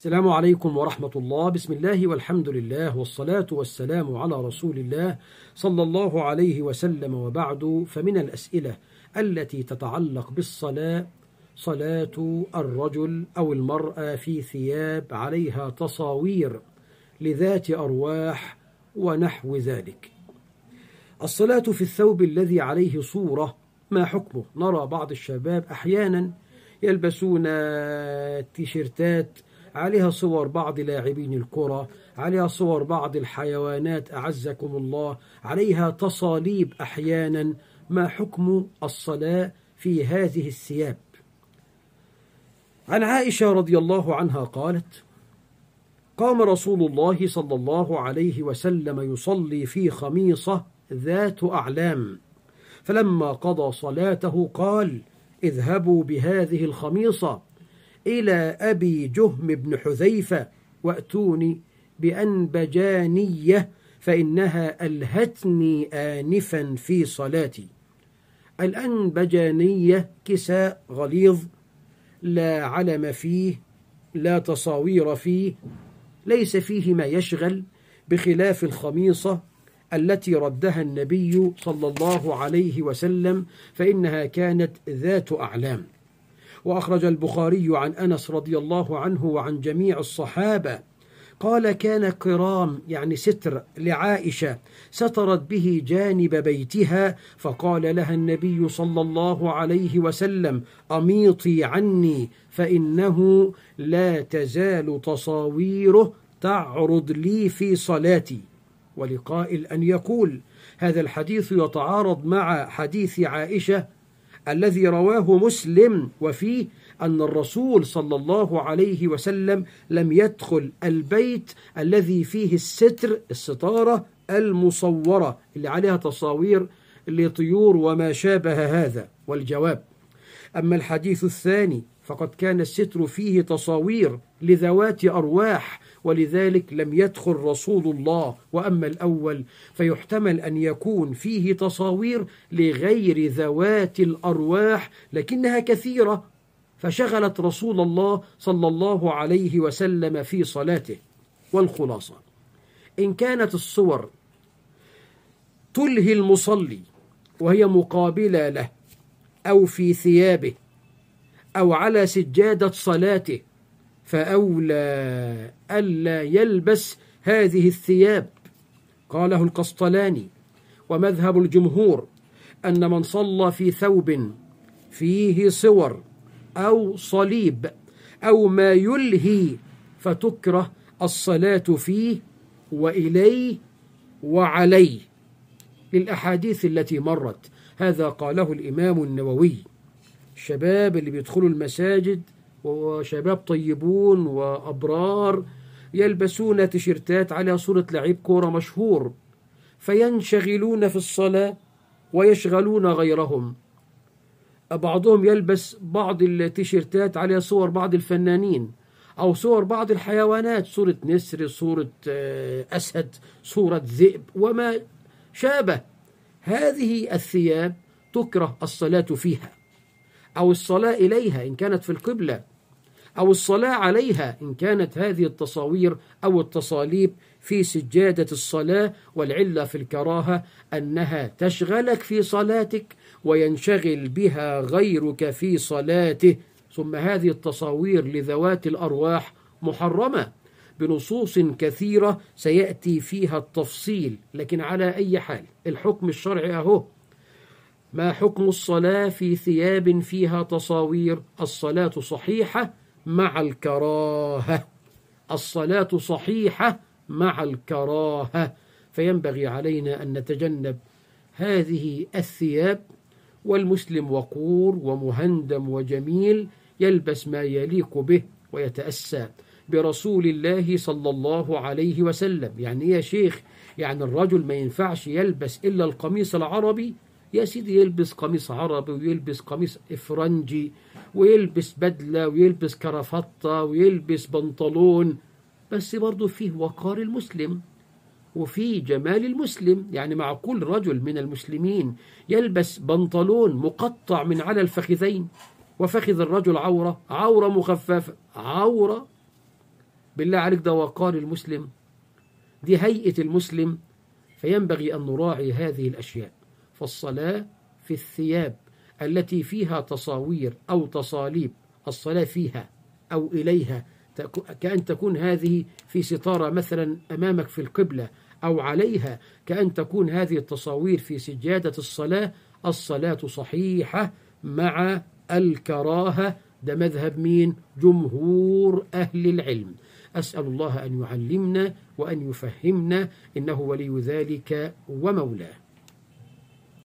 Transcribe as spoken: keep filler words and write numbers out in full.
السلام عليكم ورحمة الله. بسم الله والحمد لله والصلاة والسلام على رسول الله صلى الله عليه وسلم، وبعد. فمن الأسئلة التي تتعلق بالصلاة صلاة الرجل أو المرأة في ثياب عليها تصاوير لذات أرواح ونحو ذلك. الصلاة في الثوب الذي عليه صورة، ما حكمه؟ نرى بعض الشباب أحيانا يلبسون تيشيرتات عليها صور بعض لاعبين الكرة، عليها صور بعض الحيوانات أعزكم الله، عليها تصاليب أحيانا. ما حكم الصلاة في هذه الثياب؟ عن عائشة رضي الله عنها قالت: قام رسول الله صلى الله عليه وسلم يصلي في خميصة ذات أعلام، فلما قضى صلاته قال: اذهبوا بهذه الخميصة إلى أبي جهم بن حذيفة وأتوني بأنبجانية فإنها ألهتني آنفا في صلاتي. الأنبجانية كساء غليظ لا علم فيه، لا تصاوير فيه، ليس فيه ما يشغل، بخلاف الخميصة التي ردها النبي صلى الله عليه وسلم فإنها كانت ذات أعلام. وأخرج البخاري عن أنس رضي الله عنه وعن جميع الصحابة قال: كان قرام يعني ستر لعائشة سترت به جانب بيتها، فقال لها النبي صلى الله عليه وسلم: أميطي عني فإنه لا تزال تصاويره تعرض لي في صلاتي. ولقائل أن يقول: هذا الحديث يتعارض مع حديث عائشة الذي رواه مسلم، وفيه أن الرسول صلى الله عليه وسلم لم يدخل البيت الذي فيه الستر، الستارة المصورة اللي عليها تصاوير لطيور وما شابه هذا. والجواب: أما الحديث الثاني فقد كان الستر فيه تصاوير لذوات أرواح، ولذلك لم يدخل رسول الله. وأما الأول فيحتمل أن يكون فيه تصاوير لغير ذوات الأرواح لكنها كثيرة، فشغلت رسول الله صلى الله عليه وسلم في صلاته. والخلاصة: إن كانت الصور تلهي المصلي وهي مقابلة له أو في ثيابه أو على سجادة صلاته، فأولى ألا يلبس هذه الثياب. قاله القسطلاني. ومذهب الجمهور أن من صلى في ثوب فيه صور أو صليب أو ما يلهي فتكره الصلاة فيه وإليه وعليه، للأحاديث التي مرت. هذا قاله الإمام النووي. الشباب اللي بيدخلوا المساجد وشباب طيبون وأبرار يلبسون تيشيرتات عليها صورة لعيب كورة مشهور، فينشغلون في الصلاة ويشغلون غيرهم. بعضهم يلبس بعض التيشيرتات عليها صور بعض الفنانين أو صور بعض الحيوانات، صورة نسر، صورة أسد، صورة ذئب وما شابه. هذه الثياب تكره الصلاة فيها أو الصلاة إليها إن كانت في القبلة، أو الصلاة عليها إن كانت هذه التصاوير أو التصاليب في سجادة الصلاة. والعلة في الكراهة أنها تشغلك في صلاتك وينشغل بها غيرك في صلاته. ثم هذه التصاوير لذوات الأرواح محرمة بنصوص كثيرة سيأتي فيها التفصيل، لكن على أي حال الحكم الشرعي أهو. ما حكم الصلاة في ثياب فيها تصاوير؟ الصلاة صحيحة مع الكراهة. الصلاة صحيحة مع الكراهة، فينبغي علينا أن نتجنب هذه الثياب. والمسلم وقور ومهندم وجميل يلبس ما يليق به ويتأسى برسول الله صلى الله عليه وسلم. يعني يا شيخ، يعني الرجل ما ينفعش يلبس إلا القميص العربي؟ يا سيدي يلبس قميص عربي ويلبس قميص إفرنجي ويلبس بدلة ويلبس كرافتة ويلبس بنطلون، بس برضو فيه وقار المسلم وفيه جمال المسلم. يعني مع كل رجل من المسلمين يلبس بنطلون مقطع من على الفخذين، وفخذ الرجل عورة، عورة مخففة، عورة بالله عليك ده وقار المسلم، دي هيئة المسلم. فينبغي أن نراعي هذه الأشياء. فالصلاة في الثياب التي فيها تصاوير أو تصاليب، الصلاة فيها أو إليها، كأن تكون هذه في ستارة مثلا أمامك في القبلة، أو عليها كأن تكون هذه التصاوير في سجادة الصلاة، الصلاة صحيحة مع الكراهة. ده مذهب مين؟ جمهور أهل العلم. أسأل الله أن يعلمنا وأن يفهمنا، إنه ولي ذلك ومولاه.